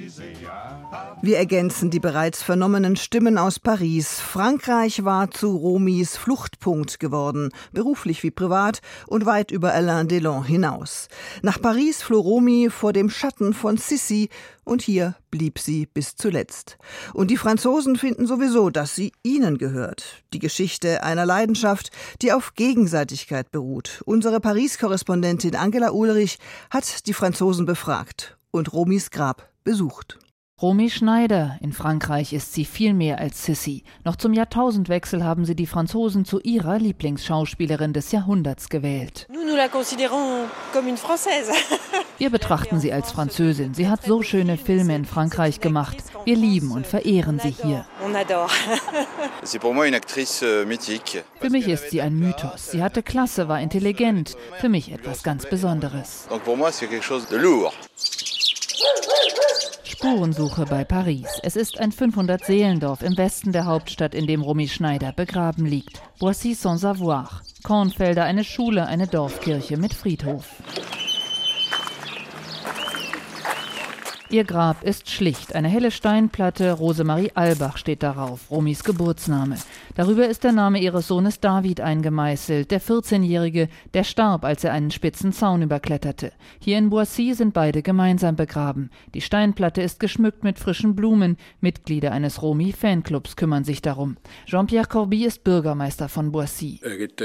Speaker 2: Wir ergänzen die bereits vernommenen Stimmen aus Paris. Frankreich war zu Romys Fluchtpunkt geworden, beruflich wie privat und weit über Alain Delon hinaus. Nach Paris floh Romy vor dem Schatten von Sissi und hier blieb sie bis zuletzt. Und die Franzosen finden sowieso, dass sie ihnen gehört. Die Geschichte einer Leidenschaft, die auf Gegenseitigkeit beruht. Unsere Paris-Korrespondentin Angela Ulrich hat die Franzosen befragt und Romys Grab besucht.
Speaker 22: Romy Schneider. In Frankreich ist sie viel mehr als Sissi. Noch zum Jahrtausendwechsel haben sie die Franzosen zu ihrer Lieblingsschauspielerin des Jahrhunderts gewählt. Wir betrachten sie als Französin. Sie hat so schöne Filme in Frankreich gemacht. Wir lieben und verehren sie hier. Für mich ist sie ein Mythos. Sie hatte Klasse, war intelligent. Für mich etwas ganz Besonderes. Spurensuche bei Paris. Es ist ein fünfhundert-Seelendorf im Westen der Hauptstadt, in dem Romy Schneider begraben liegt. Boissy sans savoir. Kornfelder, eine Schule, eine Dorfkirche mit Friedhof. Ihr Grab ist schlicht. Eine helle Steinplatte, Rosemarie Albach steht darauf, Romys Geburtsname. Darüber ist der Name ihres Sohnes David eingemeißelt, der vierzehnjährige, der starb, als er einen spitzen Zaun überkletterte. Hier in Boissy sind beide gemeinsam begraben. Die Steinplatte ist geschmückt mit frischen Blumen. Mitglieder eines Romy-Fanclubs kümmern sich darum. Jean-Pierre Corby ist Bürgermeister von Boissy.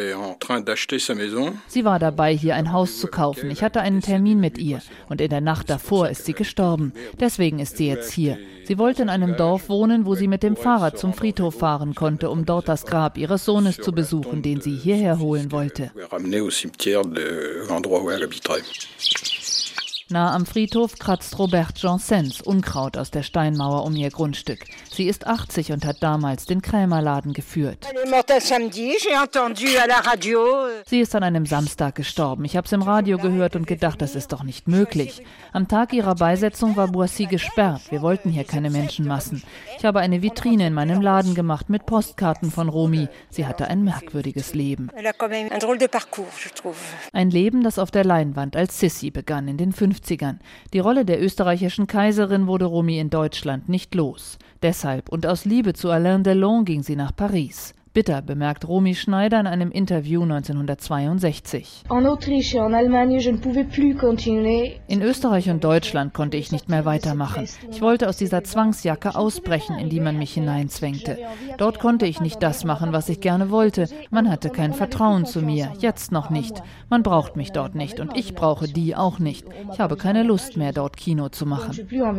Speaker 22: Sie war dabei, hier ein Haus zu kaufen. Ich hatte einen Termin mit ihr. Und in der Nacht davor ist sie gestorben. Deswegen ist sie jetzt hier. Sie wollte in einem Dorf wohnen, wo sie mit dem Fahrrad zum Friedhof fahren konnte, um dort das Grab ihres Sohnes zu besuchen, den sie hierher holen wollte. Nah am Friedhof kratzt Robert Janssens Unkraut aus der Steinmauer um ihr Grundstück. Sie ist achtzig und hat damals den Krämerladen geführt. Sie ist an einem Samstag gestorben. Ich habe es im Radio gehört und gedacht, das ist doch nicht möglich. Am Tag ihrer Beisetzung war Boissy gesperrt. Wir wollten hier keine Menschenmassen. Ich habe eine Vitrine in meinem Laden gemacht mit Postkarten von Romy. Sie hatte ein merkwürdiges Leben. Ein Leben, das auf der Leinwand als Sissi begann in den fünfzigern. Die Rolle der österreichischen Kaiserin wurde Romy in Deutschland nicht los. Deshalb und aus Liebe zu Alain Delon ging sie nach Paris. Bitter, bemerkt Romy Schneider in einem Interview neunzehnhundertzweiundsechzig. In Österreich und Deutschland konnte ich nicht mehr weitermachen. Ich wollte aus dieser Zwangsjacke ausbrechen, in die man mich hineinzwängte. Dort konnte ich nicht das machen, was ich gerne wollte. Man hatte kein Vertrauen zu mir, jetzt noch nicht. Man braucht mich dort nicht und ich brauche die auch nicht. Ich habe keine Lust mehr, dort Kino zu machen.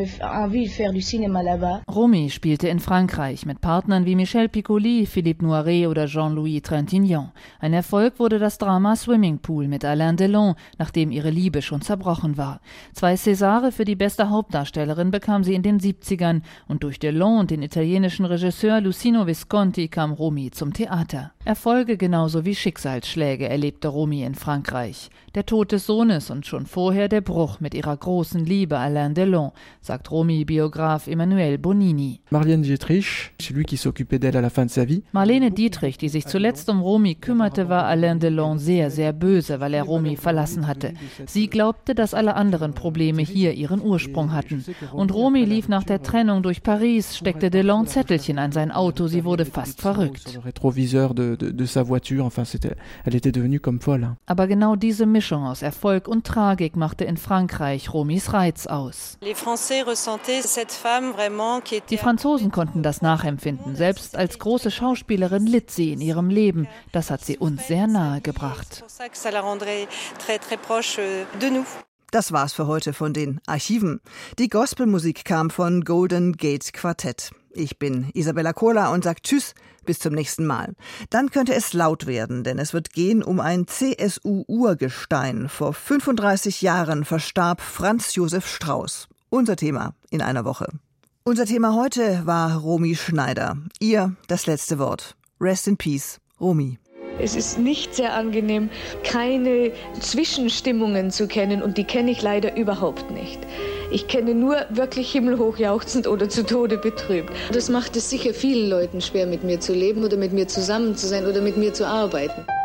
Speaker 22: Romy spielte in Frankreich mit Partnern wie Michel Piccoli, Philippe Noiret oder Jean-Louis Trintignant. Ein Erfolg wurde das Drama Swimming Pool mit Alain Delon, nachdem ihre Liebe schon zerbrochen war. Zwei Césare für die beste Hauptdarstellerin bekam sie in den siebzigern und durch Delon und den italienischen Regisseur Lucino Visconti kam Romy zum Theater. Erfolge genauso wie Schicksalsschläge erlebte Romy in Frankreich. Der Tod des Sohnes und schon vorher der Bruch mit ihrer großen Liebe Alain Delon, sagt Romy-Biograf Emmanuel Bonini.
Speaker 1: Marlène Dietrich, c'est lui qui s'occupait d'elle à la fin de sa vie.
Speaker 22: Marlene Dietrich, die sich zuletzt um Romy kümmerte, war Alain Delon sehr, sehr böse, weil er Romy verlassen hatte. Sie glaubte, dass alle anderen Probleme hier ihren Ursprung hatten. Und Romy lief nach der Trennung durch Paris, steckte Delon Zettelchen an sein Auto, sie wurde fast verrückt. Aber genau diese Mischung aus Erfolg und Tragik machte in Frankreich Romys Reiz aus. Die Franzosen konnten das nachempfinden. Selbst als große Schauspielerin litt sie in ihrem Leben. Das hat sie uns sehr nahe gebracht.
Speaker 2: Das war's für heute von den Archiven. Die Gospelmusik kam von Golden Gate Quartett. Ich bin Isabella Kohler und sag Tschüss, bis zum nächsten Mal. Dann könnte es laut werden, denn es wird gehen um ein C S U-Urgestein. Vor fünfunddreißig Jahren verstarb Franz Josef Strauß. Unser Thema in einer Woche. Unser Thema heute war Romy Schneider. Ihr das letzte Wort. Rest in Peace, Romy.
Speaker 12: Es ist nicht sehr angenehm, keine Zwischenstimmungen zu kennen und die kenne ich leider überhaupt nicht. Ich kenne nur wirklich himmelhoch jauchzend oder zu Tode betrübt. Das macht es sicher vielen Leuten schwer, mit mir zu leben oder mit mir zusammen zu sein oder mit mir zu arbeiten.